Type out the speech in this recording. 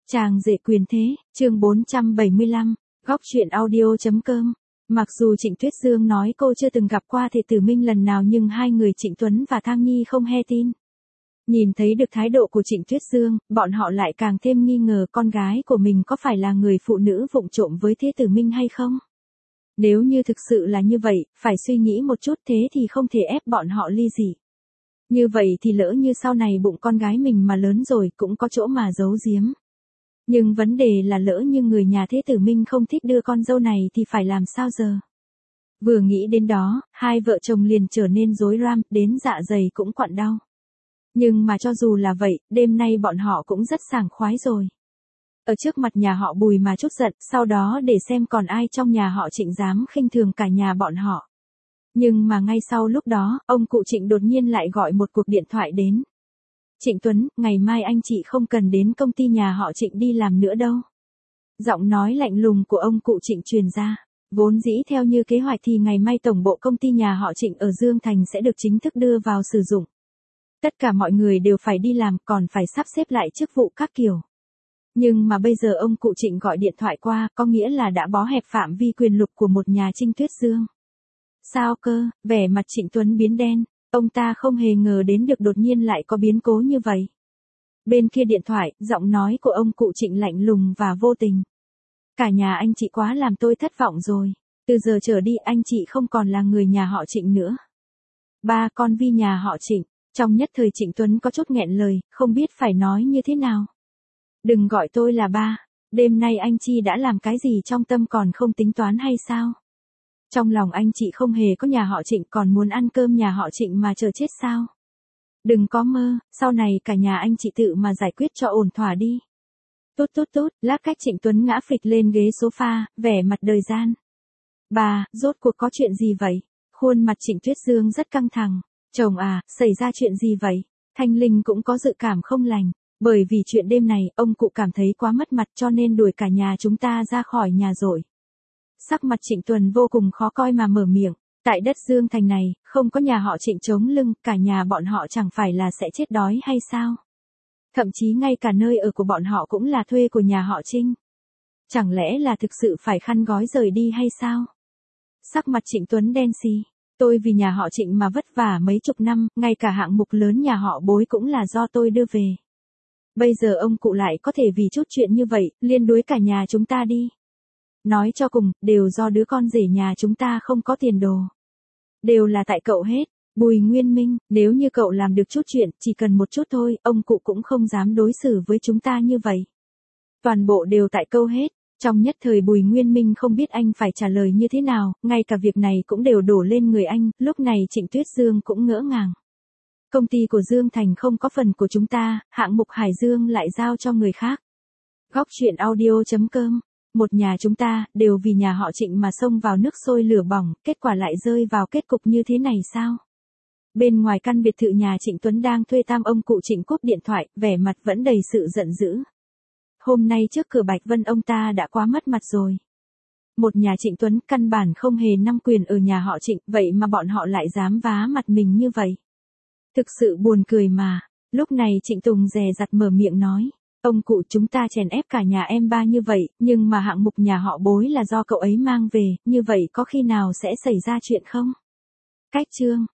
Chàng rể quyền thế, chương 475, góc truyện audio.com. Mặc dù Trịnh Tuyết Dương nói cô chưa từng gặp qua Thệ Tử Minh lần nào nhưng hai người Trịnh Tuấn và Thang Nhi không he tin. Nhìn thấy được thái độ của Trịnh Tuyết Dương, bọn họ lại càng thêm nghi ngờ con gái của mình có phải là người phụ nữ vụng trộm với Thệ Tử Minh hay không. Nếu như thực sự là như vậy, phải suy nghĩ một chút, thế thì không thể ép bọn họ ly dị. Như vậy thì lỡ như sau này bụng con gái mình mà lớn rồi cũng có chỗ mà giấu giếm. Nhưng vấn đề là lỡ như người nhà Thệ Tử Minh không thích đưa con dâu này thì phải làm sao giờ? Vừa nghĩ đến đó, hai vợ chồng liền trở nên rối ram, đến dạ dày cũng quặn đau. Nhưng mà cho dù là vậy, đêm nay bọn họ cũng rất sảng khoái rồi. Ở trước mặt nhà họ Bùi mà chút giận, sau đó để xem còn ai trong nhà họ Trịnh dám khinh thường cả nhà bọn họ. Nhưng mà ngay sau lúc đó, ông cụ Trịnh đột nhiên lại gọi một cuộc điện thoại đến. Trịnh Tuấn, ngày mai anh chị không cần đến công ty nhà họ Trịnh đi làm nữa đâu. Giọng nói lạnh lùng của ông cụ Trịnh truyền ra. Vốn dĩ theo như kế hoạch thì ngày mai tổng bộ công ty nhà họ Trịnh ở Dương Thành sẽ được chính thức đưa vào sử dụng. Tất cả mọi người đều phải đi làm, còn phải sắp xếp lại chức vụ các kiểu. Nhưng mà bây giờ ông cụ Trịnh gọi điện thoại qua, có nghĩa là đã bó hẹp phạm vi quyền lực của một nhà Trịnh Tuyết Dương. Sao cơ? Vẻ mặt Trịnh Tuấn biến đen, ông ta không hề ngờ đến được đột nhiên lại có biến cố như vậy. Bên kia điện thoại, giọng nói của ông cụ Trịnh lạnh lùng và vô tình. Cả nhà anh chị quá làm tôi thất vọng rồi, từ giờ trở đi anh chị không còn là người nhà họ Trịnh nữa. Ba con Vi nhà họ Trịnh. Trong nhất thời Trịnh Tuấn có chút nghẹn lời, không biết phải nói như thế nào. Đừng gọi tôi là ba, đêm nay anh chị đã làm cái gì trong tâm còn không tính toán hay sao? Trong lòng anh chị không hề có nhà họ Trịnh, còn muốn ăn cơm nhà họ Trịnh mà chờ chết sao? Đừng có mơ, sau này cả nhà anh chị tự mà giải quyết cho ổn thỏa đi. Tốt tốt tốt, lát cách Trịnh Tuấn ngã phịch lên ghế sofa, vẻ mặt đời gian. Bà, rốt cuộc có chuyện gì vậy? Khuôn mặt Trịnh Tuyết Dương rất căng thẳng. Chồng à, xảy ra chuyện gì vậy? Thanh Linh cũng có dự cảm không lành. Bởi vì chuyện đêm này, ông cụ cảm thấy quá mất mặt cho nên đuổi cả nhà chúng ta ra khỏi nhà rồi. Sắc mặt Trịnh Tuấn vô cùng khó coi mà mở miệng. Tại đất Dương Thành này, không có nhà họ Trịnh chống lưng, cả nhà bọn họ chẳng phải là sẽ chết đói hay sao? Thậm chí ngay cả nơi ở của bọn họ cũng là thuê của nhà họ Trinh. Chẳng lẽ là thực sự phải khăn gói rời đi hay sao? Sắc mặt Trịnh Tuấn đen xì. Tôi vì nhà họ Trịnh mà vất vả mấy chục năm, ngay cả hạng mục lớn nhà họ Bối cũng là do tôi đưa về. Bây giờ ông cụ lại có thể vì chút chuyện như vậy, liên đuổi cả nhà chúng ta đi. Nói cho cùng, đều do đứa con rể nhà chúng ta không có tiền đồ. Đều là tại cậu hết. Bùi Nguyên Minh, nếu như cậu làm được chút chuyện, chỉ cần một chút thôi, ông cụ cũng không dám đối xử với chúng ta như vậy. Toàn bộ đều tại cậu hết. Trong nhất thời Bùi Nguyên Minh không biết anh phải trả lời như thế nào, ngay cả việc này cũng đều đổ lên người anh, lúc này Trịnh Tuyết Dương cũng ngỡ ngàng. Công ty của Dương Thành không có phần của chúng ta, hạng mục Hải Dương lại giao cho người khác. Góc truyện audio.com. Một nhà chúng ta, đều vì nhà họ Trịnh mà xông vào nước sôi lửa bỏng, kết quả lại rơi vào kết cục như thế này sao? Bên ngoài căn biệt thự nhà Trịnh Tuấn đang thuê tam ông cụ Trịnh cúp điện thoại, vẻ mặt vẫn đầy sự giận dữ. Hôm nay trước cửa Bạch Vân ông ta đã quá mất mặt rồi. Một nhà Trịnh Tuấn căn bản không hề nắm quyền ở nhà họ Trịnh, vậy mà bọn họ lại dám vá mặt mình như vậy. Thực sự buồn cười mà. Lúc này Trịnh Tùng dè dặt mở miệng nói. Ông cụ, chúng ta chèn ép cả nhà em ba như vậy, nhưng mà hạng mục nhà họ Bối là do cậu ấy mang về, như vậy có khi nào sẽ xảy ra chuyện không? Cách chương.